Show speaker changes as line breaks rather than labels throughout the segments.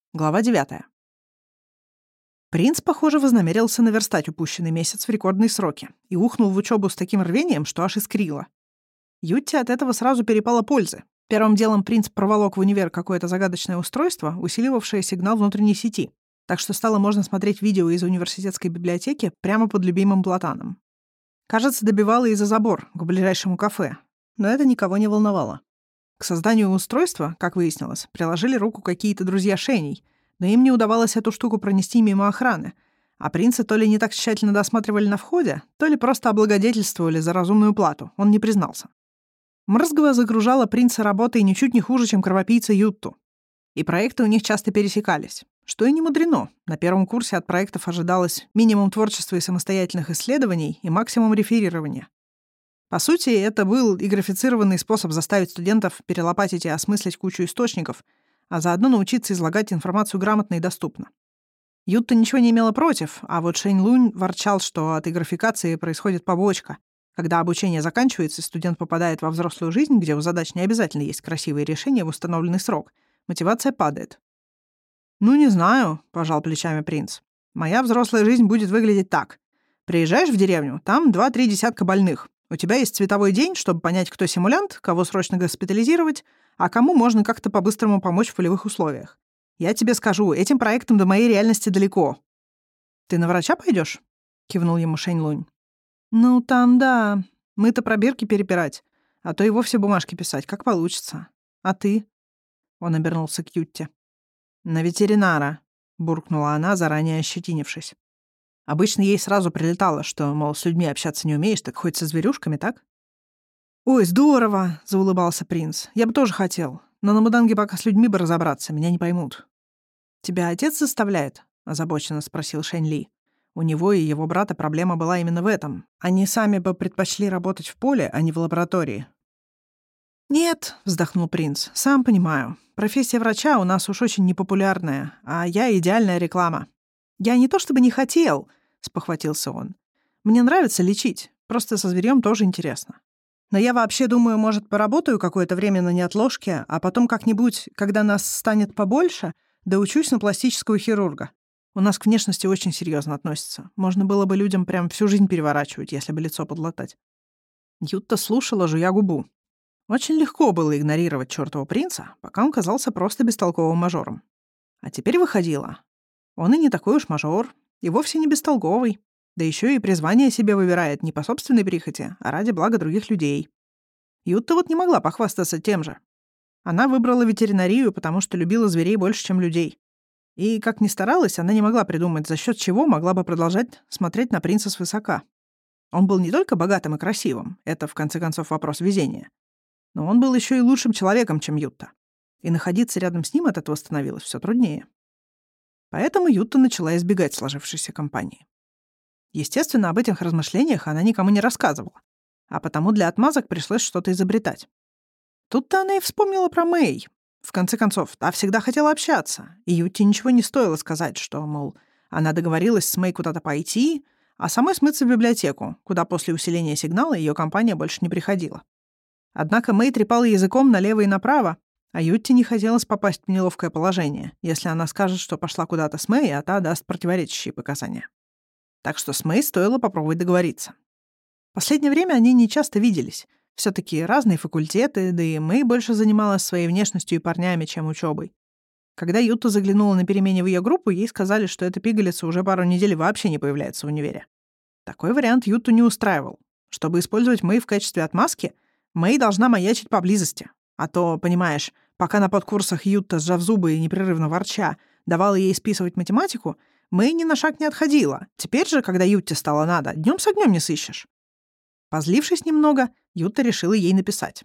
Глава 9. Принц, похоже, вознамерился наверстать упущенный месяц в рекордные сроки и ухнул в учебу с таким рвением, что аж искрило. Ютте от этого сразу перепало пользы. Первым делом принц проволок в универ какое-то загадочное устройство, усиливавшее сигнал внутренней сети, так что стало можно смотреть видео из университетской библиотеки прямо под любимым платаном. Кажется, добивало и за забор, к ближайшему кафе, но это никого не волновало. К созданию устройства, как выяснилось, приложили руку какие-то друзья Шеней, но им не удавалось эту штуку пронести мимо охраны, а принца то ли не так тщательно досматривали на входе, то ли просто облагодетельствовали за разумную плату, он не признался. Мрзгова загружала принца работой ничуть не хуже, чем кровопийца Ютту. И проекты у них часто пересекались. Что и не мудрено. На первом курсе от проектов ожидалось минимум творчества и самостоятельных исследований и максимум реферирования. По сути, это был и графицированный способ заставить студентов перелопатить и осмыслить кучу источников, а заодно научиться излагать информацию грамотно и доступно. Ютта ничего не имела против, а вот Шэнь Лунь ворчал, что от игрофикации происходит побочка. Когда обучение заканчивается и студент попадает во взрослую жизнь, где у задач не обязательно есть красивые решения в установленный срок, мотивация падает. «Ну, не знаю», — пожал плечами принц. «Моя взрослая жизнь будет выглядеть так. Приезжаешь в деревню, там 2-3 десятка больных. У тебя есть световой день, чтобы понять, кто симулянт, кого срочно госпитализировать, а кому можно как-то по-быстрому помочь в полевых условиях. Я тебе скажу, этим проектом до моей реальности далеко». «Ты на врача пойдешь? Кивнул ему Шэнь Лунь. «Ну, там, да. Мы-то пробирки перепирать, а то и вовсе бумажки писать, как получится. А ты?» Он обернулся к Ютте. «На ветеринара», — буркнула она, заранее ощетинившись. Обычно ей сразу прилетало, что, мол, с людьми общаться не умеешь, так хоть со зверюшками, так? «Ой, здорово!» — заулыбался принц. «Я бы тоже хотел. Но на Муданге пока с людьми бы разобраться, меня не поймут». «Тебя отец заставляет?» — озабоченно спросил Шэнь Ли. У него и его брата проблема была именно в этом. Они сами бы предпочли работать в поле, а не в лаборатории. «Нет», — вздохнул принц, — «сам понимаю. Профессия врача у нас уж очень непопулярная, а я идеальная реклама». «Я не то чтобы не хотел», — спохватился он. «Мне нравится лечить, просто со зверьем тоже интересно. Но я вообще думаю, может, поработаю какое-то время на неотложке, а потом как-нибудь, когда нас станет побольше, доучусь на пластического хирурга. У нас к внешности очень серьезно относятся. Можно было бы людям прям всю жизнь переворачивать, если бы лицо подлатать». Ютта слушала, жуя губу. Очень легко было игнорировать чёртова принца, пока он казался просто бестолковым мажором. А теперь выходило. Он и не такой уж мажор, и вовсе не бестолковый, да еще и призвание себе выбирает не по собственной прихоти, а ради блага других людей. Ютта вот не могла похвастаться тем же. Она выбрала ветеринарию, потому что любила зверей больше, чем людей. И, как ни старалась, она не могла придумать, за счет чего могла бы продолжать смотреть на принца свысока. Он был не только богатым и красивым, это, в конце концов, вопрос везения, но он был еще и лучшим человеком, чем Ютта. И находиться рядом с ним от этого становилось все труднее. Поэтому Ютта начала избегать сложившейся компании. Естественно, об этих размышлениях она никому не рассказывала, а потому для отмазок пришлось что-то изобретать. Тут-то она и вспомнила про Мэй. В конце концов, та всегда хотела общаться, и Ютте ничего не стоило сказать, что, мол, она договорилась с Мэй куда-то пойти, а самой смыться в библиотеку, куда после усиления сигнала ее компания больше не приходила. Однако Мэй трепала языком налево и направо, а Ютте не хотелось попасть в неловкое положение, если она скажет, что пошла куда-то с Мэй, а та даст противоречащие показания. Так что с Мэй стоило попробовать договориться. В последнее время они не часто виделись. Все-таки разные факультеты, да и Мэй больше занималась своей внешностью и парнями, чем учебой. Когда Ютта заглянула на перемене в ее группу, ей сказали, что эта пигалица уже пару недель вообще не появляется в универе. Такой вариант Ютту не устраивал. Чтобы использовать Мэй в качестве отмазки, Мэй должна маячить поблизости. А то, понимаешь, пока на подкурсах Ютта, сжав зубы и непрерывно ворча, давала ей списывать математику, Мэй ни на шаг не отходила. Теперь же, когда Ютте стало надо, днем с огнем не сыщешь. Позлившись немного, Ютта решила ей написать.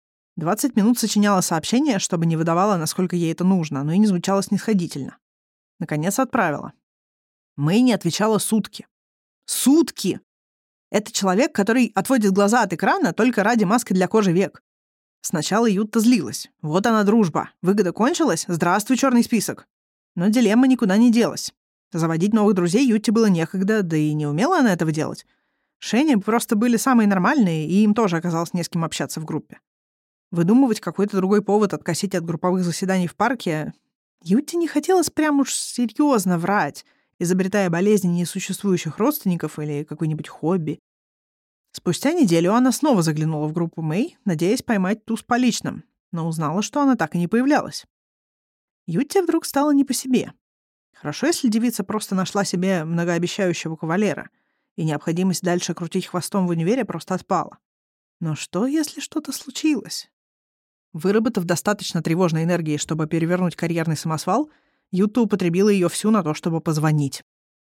20 минут сочиняла сообщение, чтобы не выдавала, насколько ей это нужно, но и не звучало снисходительно. Наконец отправила. Мэй не отвечала сутки. Сутки! Это человек, который отводит глаза от экрана только ради маски для кожи век. Сначала Ютта злилась. Вот она дружба. Выгода кончилась? Здравствуй, черный список. Но дилемма никуда не делась. Заводить новых друзей Ютте было некогда, да и не умела она этого делать. Шэни просто были самые нормальные, и им тоже оказалось не с кем общаться в группе. Выдумывать какой-то другой повод откосить от групповых заседаний в парке Ютте не хотелось прям уж серьезно врать, изобретая болезни несуществующих родственников или какое-нибудь хобби. Спустя неделю она снова заглянула в группу Мэй, надеясь поймать ту с поличным, но узнала, что она так и не появлялась. Ютте вдруг стало не по себе. Хорошо, если девица просто нашла себе многообещающего кавалера, и необходимость дальше крутить хвостом в универе просто отпала. Но что, если что-то случилось? Выработав достаточно тревожной энергии, чтобы перевернуть карьерный самосвал, Ютта употребила ее всю на то, чтобы позвонить.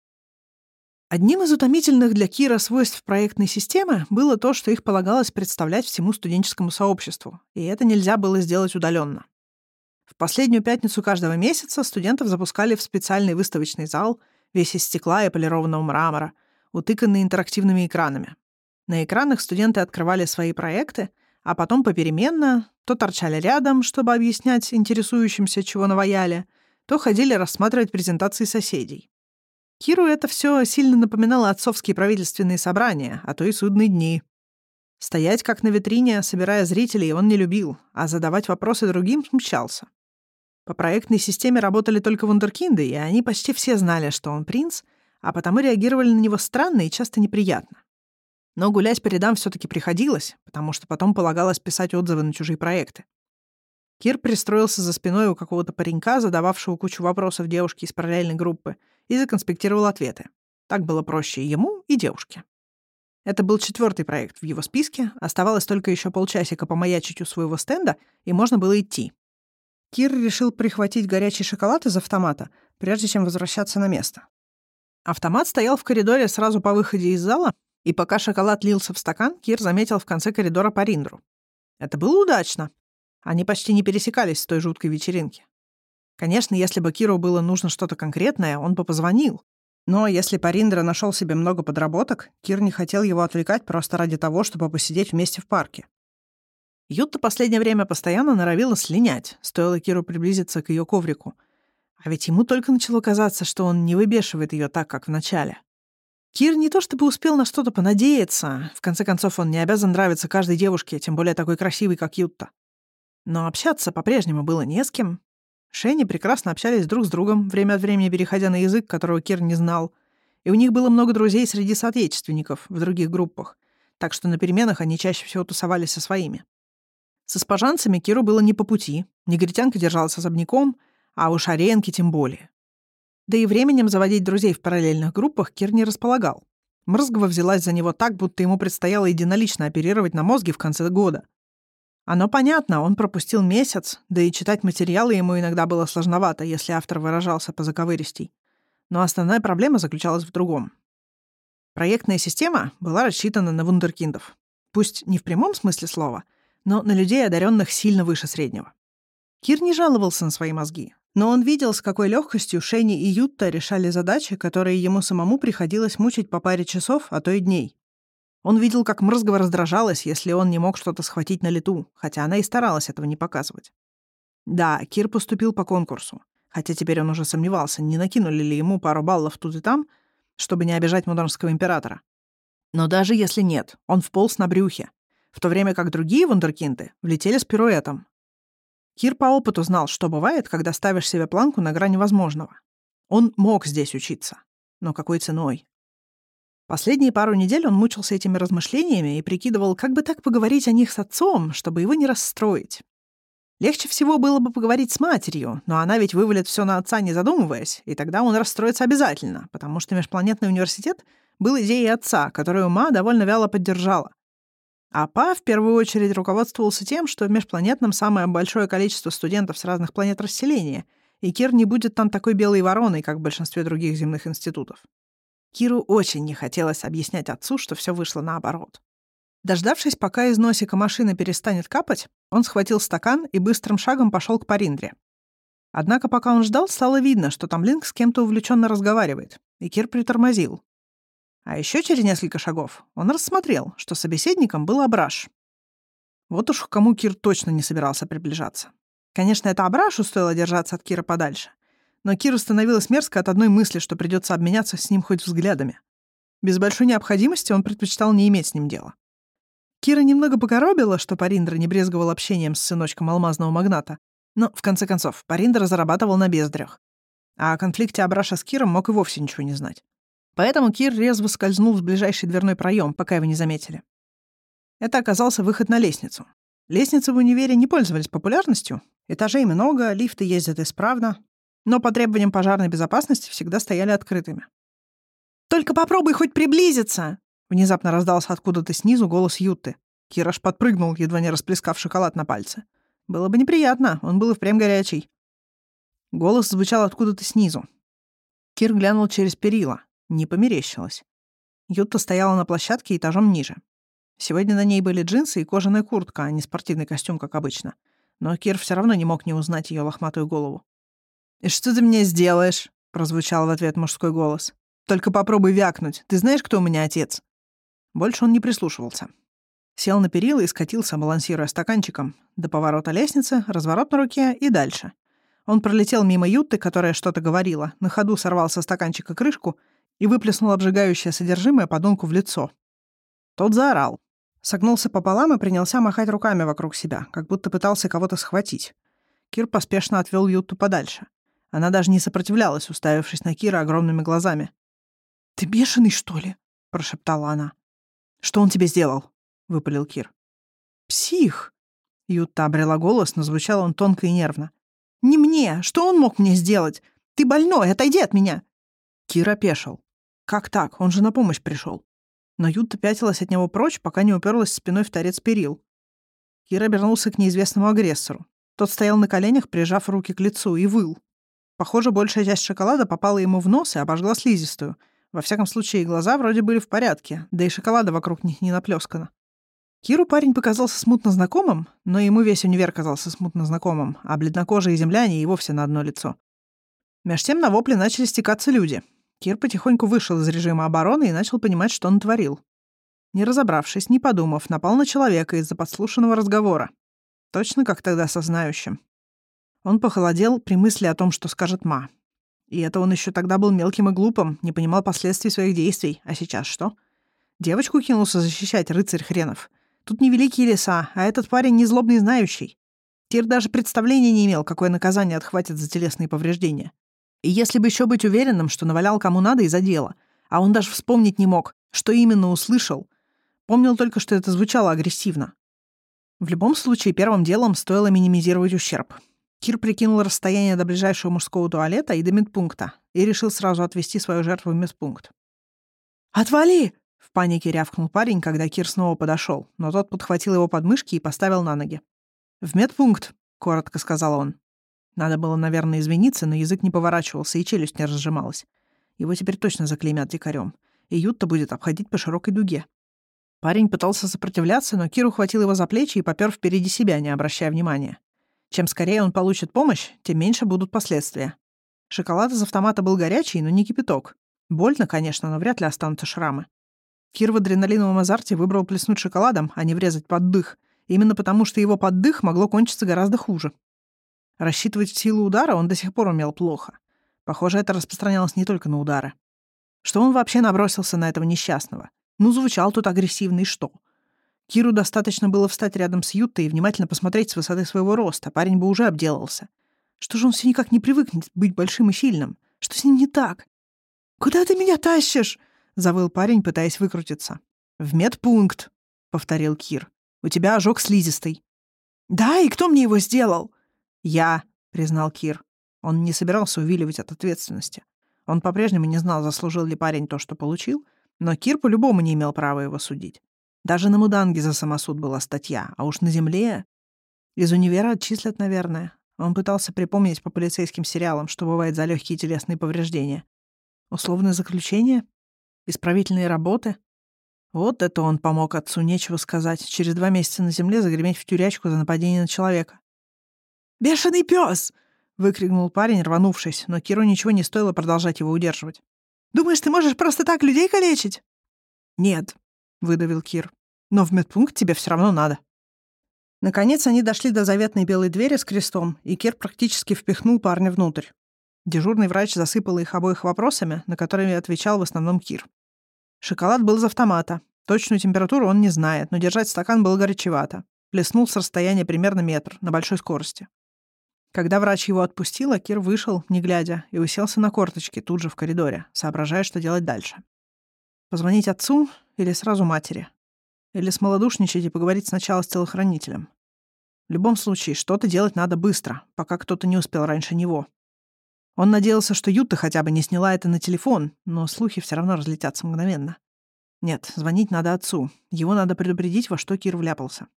Одним из утомительных для Кира свойств проектной системы было то, что их полагалось представлять всему студенческому сообществу, и это нельзя было сделать удаленно. В последнюю пятницу каждого месяца студентов запускали в специальный выставочный зал, весь из стекла и полированного мрамора, утыканный интерактивными экранами. На экранах студенты открывали свои проекты, а потом попеременно то торчали рядом, чтобы объяснять интересующимся, чего наваяли, то ходили рассматривать презентации соседей. Киру это все сильно напоминало отцовские правительственные собрания, а то и судные дни. Стоять как на витрине, собирая зрителей, он не любил, а задавать вопросы другим смущался. По проектной системе работали только вундеркинды, и они почти все знали, что он принц, а потому реагировали на него странно и часто неприятно. Но гулять по рядам все-таки приходилось, потому что потом полагалось писать отзывы на чужие проекты. Кир пристроился за спиной у какого-то паренька, задававшего кучу вопросов девушке из параллельной группы, и законспектировал ответы. Так было проще и ему, и девушке. Это был 4-й проект в его списке, оставалось только еще полчасика помаячить у своего стенда, и можно было идти. Кир решил прихватить горячий шоколад из автомата, прежде чем возвращаться на место. Автомат стоял в коридоре сразу по выходе из зала, и пока шоколад лился в стакан, Кир заметил в конце коридора Париндру. Это было удачно. Они почти не пересекались с той жуткой вечеринки. Конечно, если бы Киру было нужно что-то конкретное, он бы позвонил. Но если Париндра нашел себе много подработок, Кир не хотел его отвлекать просто ради того, чтобы посидеть вместе в парке. Ютта последнее время постоянно норовила слинять, стоило Киру приблизиться к ее коврику. А ведь ему только начало казаться, что он не выбешивает ее так, как в начале. Кир не то чтобы успел на что-то понадеяться, в конце концов, он не обязан нравиться каждой девушке, тем более такой красивой, как Ютта. Но общаться по-прежнему было не с кем. Шенни прекрасно общались друг с другом, время от времени переходя на язык, которого Кир не знал, и у них было много друзей среди соотечественников в других группах, так что на переменах они чаще всего тусовались со своими. С испажанцами Киру было не по пути, негритянка держалась особняком, а уж аренки тем более. Да и временем заводить друзей в параллельных группах Кир не располагал. Мрзгова взялась за него так, будто ему предстояло единолично оперировать на мозге в конце года. Оно понятно, он пропустил месяц, да и читать материалы ему иногда было сложновато, если автор выражался по-заковыристей. Но основная проблема заключалась в другом. Проектная система была рассчитана на вундеркиндов. Пусть не в прямом смысле слова, но на людей, одаренных сильно выше среднего. Кир не жаловался на свои мозги, но он видел, с какой легкостью Шенни и Ютта решали задачи, которые ему самому приходилось мучить по паре часов, а то и дней. Он видел, как Мрзгова раздражалась, если он не мог что-то схватить на лету, хотя она и старалась этого не показывать. Да, Кир поступил по конкурсу, хотя теперь он уже сомневался, не накинули ли ему пару баллов тут и там, чтобы не обижать мудронского императора. Но даже если нет, он вполз на брюхе, в то время как другие вундеркинды влетели с пируэтом. Кир по опыту знал, что бывает, когда ставишь себе планку на грани возможного. Он мог здесь учиться, но какой ценой? Последние пару недель он мучился этими размышлениями и прикидывал, как бы так поговорить о них с отцом, чтобы его не расстроить. Легче всего было бы поговорить с матерью, но она ведь вывалит все на отца, не задумываясь, и тогда он расстроится обязательно, потому что межпланетный университет был идеей отца, которую Ма довольно вяло поддержала. А Па в первую очередь руководствовался тем, что в межпланетном самое большое количество студентов с разных планет расселения, и Кир не будет там такой белой вороной, как в большинстве других земных институтов. Киру очень не хотелось объяснять отцу, что все вышло наоборот. Дождавшись, пока из носика машины перестанет капать, он схватил стакан и быстрым шагом пошел к Париндре. Однако пока он ждал, стало видно, что Тамлинг с кем-то увлеченно разговаривает, и Кир притормозил. А еще через несколько шагов он рассмотрел, что собеседником был Абраш. Вот уж к кому Кир точно не собирался приближаться. Конечно, это Абрашу стоило держаться от Кира подальше, но Киру становилось мерзко от одной мысли, что придется обменяться с ним хоть взглядами. Без большой необходимости он предпочитал не иметь с ним дела. Кира немного покоробила, что Париндра не брезговал общением с сыночком алмазного магната, Но, в конце концов, Париндер зарабатывал на бездарях. А о конфликте Абраша с Киром мог и вовсе ничего не знать. Поэтому Кир резво скользнул в ближайший дверной проем, пока его не заметили. Это оказался выход на лестницу. Лестницы в универе не пользовались популярностью, этажей много, лифты ездят исправно, но по требованиям пожарной безопасности всегда стояли открытыми. «Только попробуй хоть приблизиться!» Внезапно раздался откуда-то снизу голос Ютты. Кир аж подпрыгнул, едва не расплескав шоколад на пальце. Было бы неприятно, он был и впрямь горячий. Голос звучал откуда-то снизу. Кир глянул через перила. Не померещилось. Ютта стояла на площадке этажом ниже. Сегодня на ней были джинсы и кожаная куртка, а не спортивный костюм, как обычно. Но Кир все равно не мог не узнать ее лохматую голову. «И что ты мне сделаешь?» — прозвучал в ответ мужской голос. «Только попробуй вякнуть. Ты знаешь, кто у меня отец?» Больше он не прислушивался. Сел на перила и скатился, балансируя стаканчиком. До поворота лестницы, разворот на руке и дальше. Он пролетел мимо Ютты, которая что-то говорила, на ходу сорвал со стаканчика крышку и выплеснул обжигающее содержимое подонку в лицо. Тот заорал. Согнулся пополам и принялся махать руками вокруг себя, как будто пытался кого-то схватить. Кир поспешно отвел Ютту подальше. Она даже не сопротивлялась, уставившись на Кира огромными глазами. «Ты бешеный, что ли?» — прошептала она. «Что он тебе сделал?» — выпалил Кир. «Псих!» — Ютта обрела голос, но звучал он тонко и нервно. «Не мне! Что он мог мне сделать? Ты больной! Отойди от меня!» Кир опешил. «Как так? Он же на помощь пришел!» Но Ютта пятилась от него прочь, пока не уперлась спиной в торец перил. Кир обернулся к неизвестному агрессору. Тот стоял на коленях, прижав руки к лицу, и выл. Похоже, большая часть шоколада попала ему в нос и обожгла слизистую. Во всяком случае, глаза вроде были в порядке, да и шоколада вокруг них не наплескано. Киру парень показался смутно знакомым, но ему весь универ казался смутно знакомым, а бледнокожие земляне и вовсе на одно лицо. Меж тем на вопли начали стекаться люди. Кир потихоньку вышел из режима обороны и начал понимать, что он творил. Не разобравшись, не подумав, напал на человека из-за подслушанного разговора. Точно как тогда со знающим. Он похолодел при мысли о том, что скажет Ма. И это он еще тогда был мелким и глупым, не понимал последствий своих действий. А сейчас что? Девочку кинулся защищать рыцарь хренов. Тут не великие леса, а этот парень не злобный знающий. Кир даже представления не имел, какое наказание отхватит за телесные повреждения. И если бы еще быть уверенным, что навалял кому надо из-за дела, а он даже вспомнить не мог, что именно услышал, помнил только, что это звучало агрессивно. В любом случае, первым делом стоило минимизировать ущерб. Кир прикинул расстояние до ближайшего мужского туалета и до медпункта и решил сразу отвезти свою жертву в медпункт. «Отвали!» — в панике рявкнул парень, когда Кир снова подошел, но тот подхватил его подмышки и поставил на ноги. «В медпункт», — коротко сказал он. Надо было, наверное, извиниться, но язык не поворачивался и челюсть не разжималась. Его теперь точно заклеймят дикарем, и Ютта будет обходить по широкой дуге. Парень пытался сопротивляться, но Кир ухватил его за плечи и попер впереди себя, не обращая внимания. Чем скорее он получит помощь, тем меньше будут последствия. Шоколад из автомата был горячий, но не кипяток. Больно, конечно, но вряд ли останутся шрамы. Кир в адреналиновом азарте выбрал плеснуть шоколадом, а не врезать под дых, именно потому что его под дых могло кончиться гораздо хуже. Рассчитывать силу удара он до сих пор умел плохо. Похоже, это распространялось не только на удары. Что он вообще набросился на этого несчастного? Ну, звучал тут агрессивно, и что? Киру достаточно было встать рядом с Юттой и внимательно посмотреть с высоты своего роста. Парень бы уже обделался. Что же он все никак не привыкнет быть большим и сильным? Что с ним не так? «Куда ты меня тащишь?» — завыл парень, пытаясь выкрутиться. «В медпункт», — повторил Кир. «У тебя ожог слизистой». «Да, и кто мне его сделал?» «Я», — признал Кир. Он не собирался увиливать от ответственности. Он по-прежнему не знал, заслужил ли парень то, что получил, но Кир по-любому не имел права его судить. Даже на Муданге за самосуд была статья, а уж на земле... Из универа отчислят, наверное. Он пытался припомнить по полицейским сериалам, что бывает за легкие телесные повреждения. Условное заключение? Исправительные работы? Вот это он помог отцу, нечего сказать. Через 2 месяца на земле загреметь в тюрячку за нападение на человека. «Бешеный пес!» — выкрикнул парень, рванувшись, но Киру ничего не стоило продолжать его удерживать. «Думаешь, ты можешь просто так людей калечить?» «Нет», — выдавил Кир. «Но в медпункт тебе все равно надо». Наконец они дошли до заветной белой двери с крестом, и Кир практически впихнул парня внутрь. Дежурный врач засыпал их обоих вопросами, на которые отвечал в основном Кир. Шоколад был из автомата. Точную температуру он не знает, но держать стакан было горячевато. Плеснул с расстояния примерно метр, на большой скорости. Когда врач его отпустила, Кир вышел, не глядя, и уселся на корточки тут же в коридоре, соображая, что делать дальше. Позвонить отцу или сразу матери? Или смолодушничать и поговорить сначала с телохранителем? В любом случае, что-то делать надо быстро, пока кто-то не успел раньше него. Он надеялся, что Юта хотя бы не сняла это на телефон, но слухи все равно разлетятся мгновенно. Нет, звонить надо отцу. Его надо предупредить, во что Кир вляпался.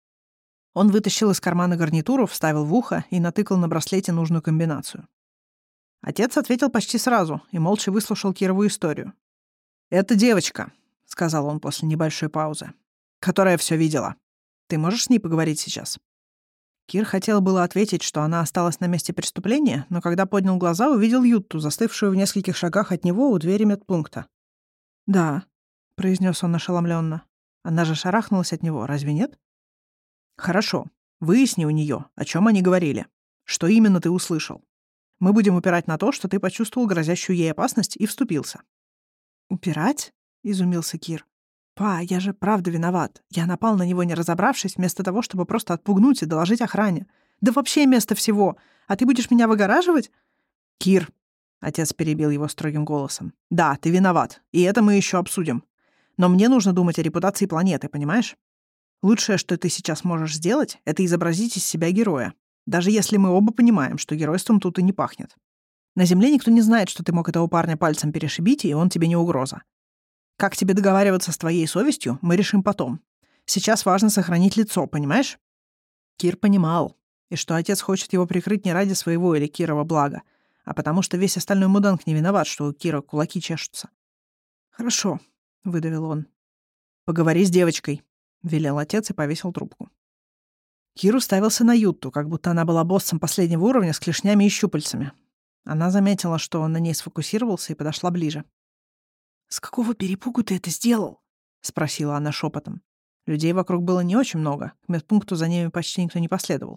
Он вытащил из кармана гарнитуру, вставил в ухо и натыкал на браслете нужную комбинацию. Отец ответил почти сразу и молча выслушал Кирову историю. «Это девочка», — сказал он после небольшой паузы, «которая все видела. Ты можешь с ней поговорить сейчас?» Кир хотел было ответить, что она осталась на месте преступления, но когда поднял глаза, увидел Ютту, застывшую в нескольких шагах от него у двери медпункта. «Да», — произнес он ошеломленно. «Она же шарахнулась от него, разве нет?» «Хорошо. Выясни у нее, о чем они говорили. Что именно ты услышал. Мы будем упирать на то, что ты почувствовал грозящую ей опасность и вступился». «Упирать?» — изумился Кир. «Па, я же правда виноват. Я напал на него, не разобравшись, вместо того, чтобы просто отпугнуть и доложить охране. Да вообще место всего. А ты будешь меня выгораживать?» «Кир», — отец перебил его строгим голосом, «да, ты виноват, и это мы еще обсудим. Но мне нужно думать о репутации планеты, понимаешь? Лучшее, что ты сейчас можешь сделать, это изобразить из себя героя. Даже если мы оба понимаем, что геройством тут и не пахнет. На Земле никто не знает, что ты мог этого парня пальцем перешибить, и он тебе не угроза. Как тебе договариваться с твоей совестью, мы решим потом. Сейчас важно сохранить лицо, понимаешь?» Кир понимал, и что отец хочет его прикрыть не ради своего или Кирова блага, а потому что весь остальной муданг не виноват, что у Кира кулаки чешутся. «Хорошо», — выдавил он. «Поговори с девочкой», — велел отец и повесил трубку. Кир уставился на Ютту, как будто она была боссом последнего уровня с клешнями и щупальцами. Она заметила, что он на ней сфокусировался, и подошла ближе. «С какого перепугу ты это сделал?» — спросила она шепотом. Людей вокруг было не очень много, к медпункту за ними почти никто не последовал.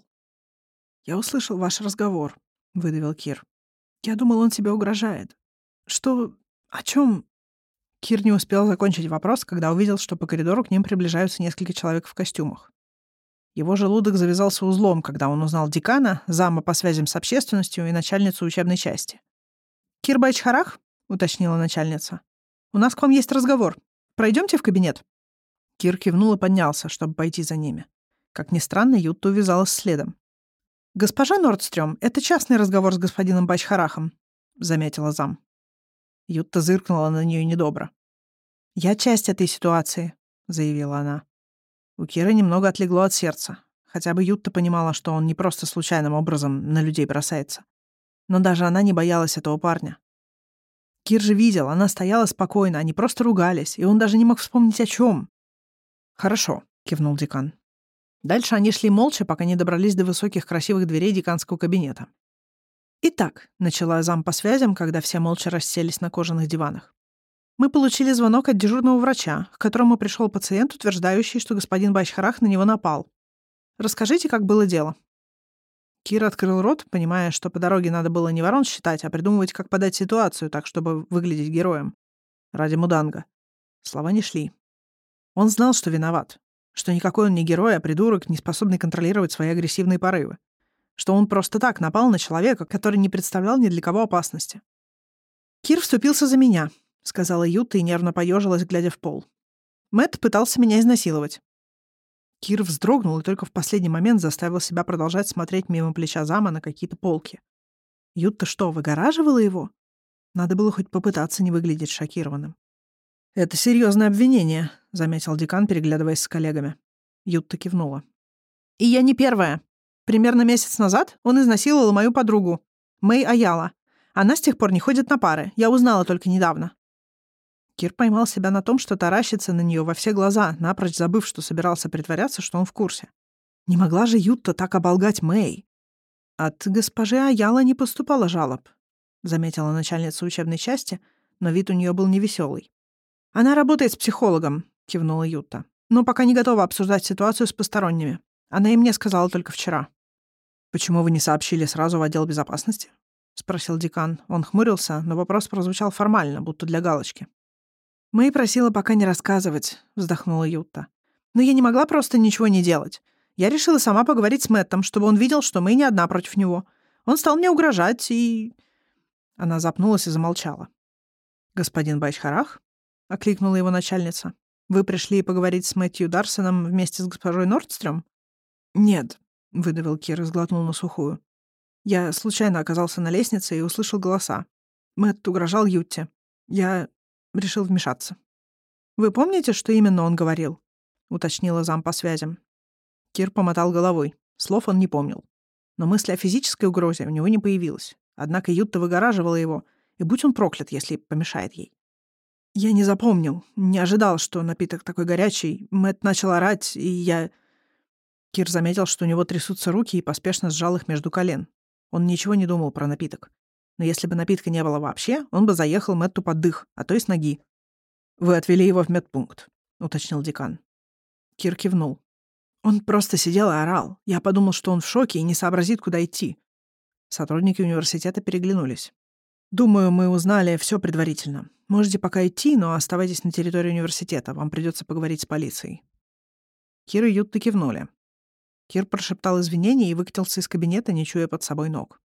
«Я услышал ваш разговор», — выдавил Кир. «Я думал, он тебе угрожает. Что... о чем?» Кир не успел закончить вопрос, когда увидел, что по коридору к ним приближаются несколько человек в костюмах. Его желудок завязался узлом, когда он узнал декана, зама по связям с общественностью и начальницу учебной части. «Кир Байчхарах?» — уточнила начальница. «У нас к вам есть разговор. Пройдемте в кабинет». Кир кивнул и поднялся, чтобы пойти за ними. Как ни странно, Ютта увязалась следом. «Госпожа Нордстрём, это частный разговор с господином Байчхарахом», — заметила зам. Ютта зыркнула на нее недобро. «Я часть этой ситуации», — заявила она. У Кира немного отлегло от сердца. Хотя бы Ютта понимала, что он не просто случайным образом на людей бросается. Но даже она не боялась этого парня. Кир же видел, она стояла спокойно, они просто ругались, и он даже не мог вспомнить о чем. «Хорошо», — кивнул декан. Дальше они шли молча, пока не добрались до высоких красивых дверей деканского кабинета. «Итак», — начала зам по связям, когда все молча расселись на кожаных диванах. «Мы получили звонок от дежурного врача, к которому пришел пациент, утверждающий, что господин Байчхарах на него напал. Расскажите, как было дело». Кир открыл рот, понимая, что по дороге надо было не ворон считать, а придумывать, как подать ситуацию так, чтобы выглядеть героем. Ради муданга. Слова не шли. Он знал, что виноват. Что никакой он не герой, а придурок, не способный контролировать свои агрессивные порывы. Что он просто так напал на человека, который не представлял ни для кого опасности. «Кир вступился за меня», — сказала Юта и нервно поежилась, глядя в пол. «Мэтт пытался меня изнасиловать». Кир вздрогнул и только в последний момент заставил себя продолжать смотреть мимо плеча зама на какие-то полки. Ютта что, выгораживала его? Надо было хоть попытаться не выглядеть шокированным. «Это серьезное обвинение», — заметил декан, переглядываясь с коллегами. Ютта кивнула. «И я не первая. Примерно месяц назад он изнасиловал мою подругу, Мэй Аяла. Она с тех пор не ходит на пары. Я узнала только недавно». Кир поймал себя на том, что таращится на нее во все глаза, напрочь забыв, что собирался притворяться, что он в курсе. Не могла же Ютта так оболгать Мэй. «От госпожи Аяла не поступало жалоб», — заметила начальница учебной части, но вид у нее был невеселый. «Она работает с психологом», — кивнула Ютта, «но пока не готова обсуждать ситуацию с посторонними. Она и мне сказала только вчера». «Почему вы не сообщили сразу в отдел безопасности?» — спросил декан. Он хмурился, но вопрос прозвучал формально, будто для галочки. «Мэй просила пока не рассказывать», — вздохнула Ютта. «Но я не могла просто ничего не делать. Я решила сама поговорить с Мэттом, чтобы он видел, что мы не одна против него. Он стал мне угрожать, и...» Она запнулась и замолчала. «Господин Байчхарах?» — окликнула его начальница. «Вы пришли поговорить с Мэтью Дарсоном вместе с госпожой Нордстрём?» «Нет», — выдавил Кир и сглотнул на сухую. «Я случайно оказался на лестнице и услышал голоса. Мэтт угрожал Ютте. Я решил вмешаться». «Вы помните, что именно он говорил?» — уточнила зам по связям. Кир помотал головой. Слов он не помнил. Но мысль о физической угрозе у него не появилась. Однако Ютта выгораживала его, и будь он проклят, если помешает ей. «Я не запомнил, не ожидал, что напиток такой горячий. Мэтт начал орать, и я...» Кир заметил, что у него трясутся руки, и поспешно сжал их между колен. Он ничего не думал про напиток. Но если бы напитка не было вообще, он бы заехал Мэтту под дых, а то и с ноги. «Вы отвели его в медпункт», — уточнил декан. Кир кивнул. «Он просто сидел и орал. Я подумал, что он в шоке и не сообразит, куда идти». Сотрудники университета переглянулись. «Думаю, мы узнали все предварительно. Можете пока идти, но оставайтесь на территории университета. Вам придется поговорить с полицией». Кир и Ютта кивнули. Кир прошептал извинения и выкатился из кабинета, не чуя под собой ног.